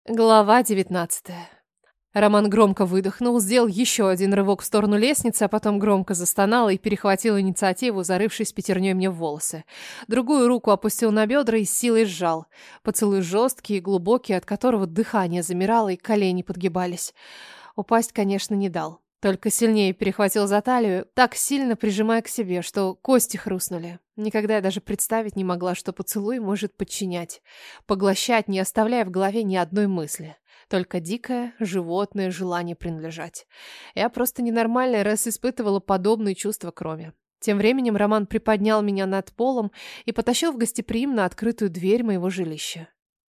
Глава 19. Роман громко выдохнул, сделал еще один рывок в сторону лестницы, а потом громко застонал и перехватил инициативу, зарывшись пятерней мне в волосы. Другую руку опустил на бедра и с силой сжал. Поцелуй жесткий и глубокий, от которого дыхание замирало и колени подгибались. Упасть, конечно, не дал. Только сильнее перехватил за талию, так сильно прижимая к себе, что кости хрустнули. Никогда я даже представить не могла, что поцелуй может подчинять, поглощать, не оставляя в голове ни одной мысли. Только дикое, животное желание принадлежать. Я просто ненормальная, раз испытывала подобные чувства к Роме. Тем временем Роман приподнял меня над полом и потащил в гостеприимно открытую дверь моего жилища.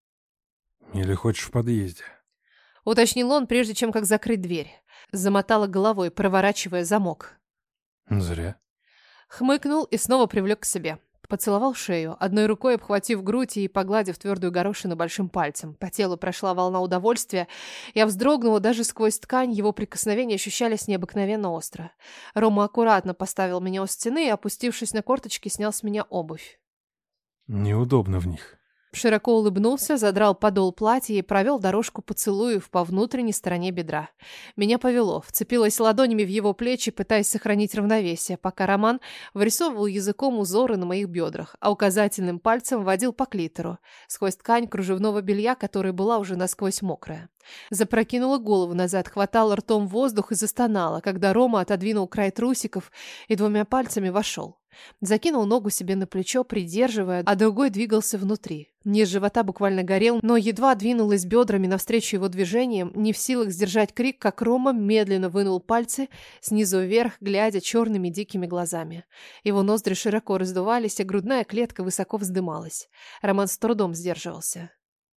«Или хочешь в подъезде?» Уточнил он, прежде чем как закрыть дверь. Замотала головой, проворачивая замок. «Зря». Хмыкнул и снова привлек к себе. Поцеловал шею, одной рукой обхватив грудь и погладив твердую горошину большим пальцем. По телу прошла волна удовольствия. Я вздрогнула, даже сквозь ткань его прикосновения ощущались необыкновенно остро. Рома аккуратно поставил меня у стены и, опустившись на корточки, снял с меня обувь. «Неудобно в них». Широко улыбнулся, задрал подол платья и провел дорожку поцелуев по внутренней стороне бедра. Меня повело, вцепилась ладонями в его плечи, пытаясь сохранить равновесие, пока Роман вырисовывал языком узоры на моих бедрах, а указательным пальцем водил по клитору, сквозь ткань кружевного белья, которая была уже насквозь мокрая. Запрокинула голову назад, хватала ртом воздух и застонала, когда Рома отодвинул край трусиков и двумя пальцами вошел. Закинул ногу себе на плечо, придерживая, а другой двигался внутри. Низ живота буквально горел, но едва двинулась бедрами навстречу его движениям, не в силах сдержать крик, как Рома медленно вынул пальцы снизу вверх, глядя черными дикими глазами. Его ноздри широко раздувались, а грудная клетка высоко вздымалась. Роман с трудом сдерживался.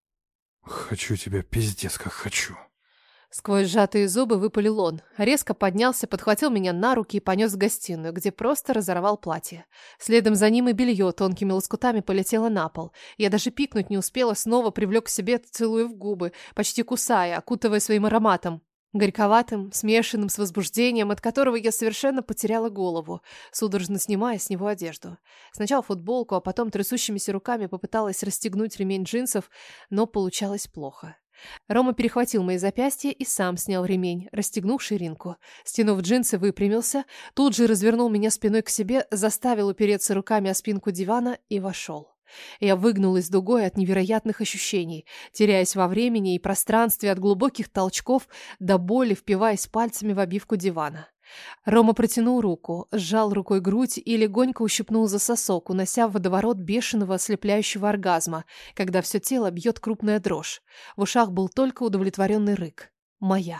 «Хочу тебя, пиздец, как хочу». Сквозь сжатые зубы выпалил он. Резко поднялся, подхватил меня на руки и понес в гостиную, где просто разорвал платье. Следом за ним и белье тонкими лоскутами полетело на пол. Я даже пикнуть не успела, снова привлек к себе, целуя в губы, почти кусая, окутывая своим ароматом. Горьковатым, смешанным с возбуждением, от которого я совершенно потеряла голову, судорожно снимая с него одежду. Сначала футболку, а потом трясущимися руками попыталась расстегнуть ремень джинсов, но получалось плохо. Рома перехватил мои запястья и сам снял ремень, расстегнув ширинку. Стянув джинсы, выпрямился, тут же развернул меня спиной к себе, заставил упереться руками о спинку дивана и вошел. Я выгнулась дугой от невероятных ощущений, теряясь во времени и пространстве от глубоких толчков до боли, впиваясь пальцами в обивку дивана. Рома протянул руку, сжал рукой грудь и легонько ущипнул за сосок, унося в водоворот бешеного ослепляющего оргазма, когда все тело бьет крупная дрожь. В ушах был только удовлетворенный рык. Моя.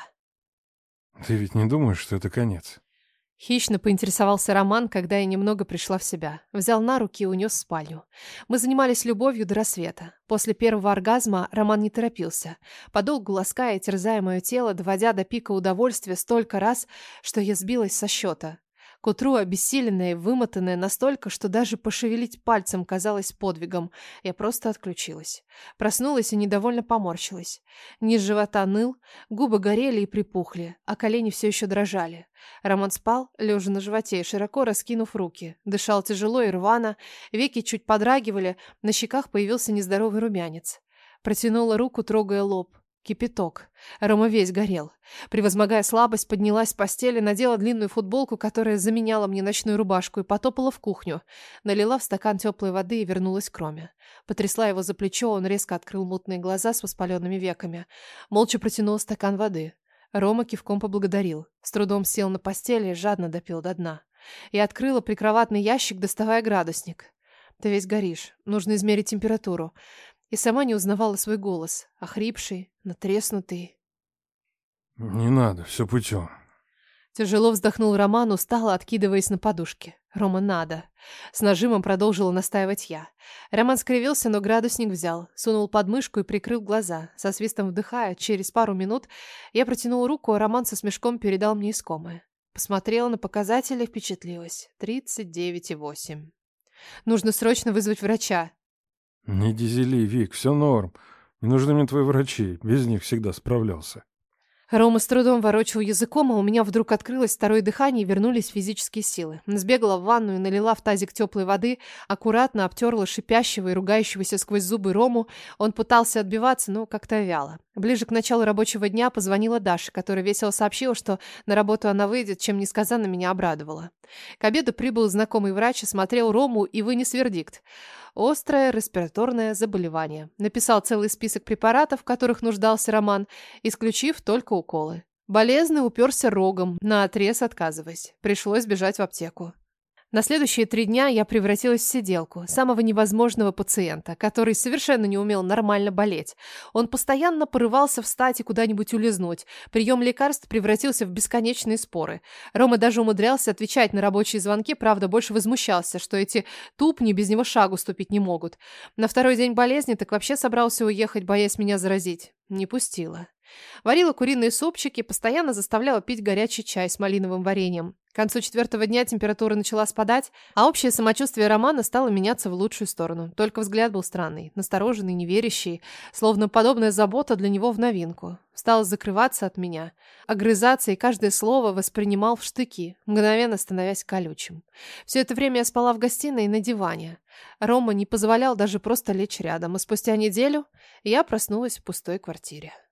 «Ты ведь не думаешь, что это конец?» Хищно поинтересовался Роман, когда я немного пришла в себя. Взял на руки и унес в спальню. Мы занимались любовью до рассвета. После первого оргазма Роман не торопился, подолгу лаская и терзая мое тело, доводя до пика удовольствия столько раз, что я сбилась со счета. К утру обессиленная и вымотанная настолько, что даже пошевелить пальцем казалось подвигом. Я просто отключилась. Проснулась и недовольно поморщилась. Низ живота ныл, губы горели и припухли, а колени все еще дрожали. Роман спал, лежа на животе и широко раскинув руки. Дышал тяжело и рвано, веки чуть подрагивали, на щеках появился нездоровый румянец. Протянула руку, трогая лоб. Кипяток. Рома весь горел. Превозмогая слабость, поднялась с постели, надела длинную футболку, которая заменяла мне ночную рубашку, и потопала в кухню. Налила в стакан теплой воды и вернулась к Роме. Потрясла его за плечо, он резко открыл мутные глаза с воспаленными веками. Молча протянул стакан воды. Рома кивком поблагодарил. С трудом сел на постели и жадно допил до дна. Я открыла прикроватный ящик, доставая градусник. «Ты весь горишь. Нужно измерить температуру». И сама не узнавала свой голос, охрипший, натреснутый. «Не надо, все путем». Тяжело вздохнул Роман, устало откидываясь на подушке. «Рома, надо». С нажимом продолжила настаивать я. Роман скривился, но градусник взял, сунул под мышку и прикрыл глаза. Со свистом вдыхая, через пару минут я протянула руку, а Роман со смешком передал мне искомое. Посмотрела на показатели и впечатлилась. 39,8. Нужно срочно вызвать врача. «Не дизели, Вик, все норм. Не нужны мне твои врачи, без них всегда справлялся». Рома с трудом ворочал языком, а у меня вдруг открылось второе дыхание и вернулись физические силы. Сбегала в ванную, налила в тазик теплой воды, аккуратно обтерла шипящего и ругающегося сквозь зубы Рому. Он пытался отбиваться, но как-то вяло. Ближе к началу рабочего дня позвонила Даша, которая весело сообщила, что на работу она выйдет, чем несказанно меня обрадовала. К обеду прибыл знакомый врач, осмотрел Рому и вынес вердикт. Острое респираторное заболевание. Написал целый список препаратов, в которых нуждался Роман, исключив только уколы. Болезный уперся рогом, наотрез отказываясь. Пришлось бежать в аптеку. На следующие 3 дня я превратилась в сиделку, самого невозможного пациента, который совершенно не умел нормально болеть. Он постоянно порывался встать и куда-нибудь улизнуть. Прием лекарств превратился в бесконечные споры. Рома даже умудрялся отвечать на рабочие звонки, правда, больше возмущался, что эти тупни без него шагу ступить не могут. На 2-й день болезни так вообще собрался уехать, боясь меня заразить. Не пустила. Варила куриные супчики, постоянно заставляла пить горячий чай с малиновым вареньем. К концу 4-го дня температура начала спадать, а общее самочувствие Романа стало меняться в лучшую сторону. Только взгляд был странный, настороженный, неверящий, словно подобная забота для него в новинку. Стал закрываться от меня, огрызаться и каждое слово воспринимал в штыки, мгновенно становясь колючим. Все это время я спала в гостиной на диване. Рома не позволял даже просто лечь рядом, и спустя неделю я проснулась в пустой квартире.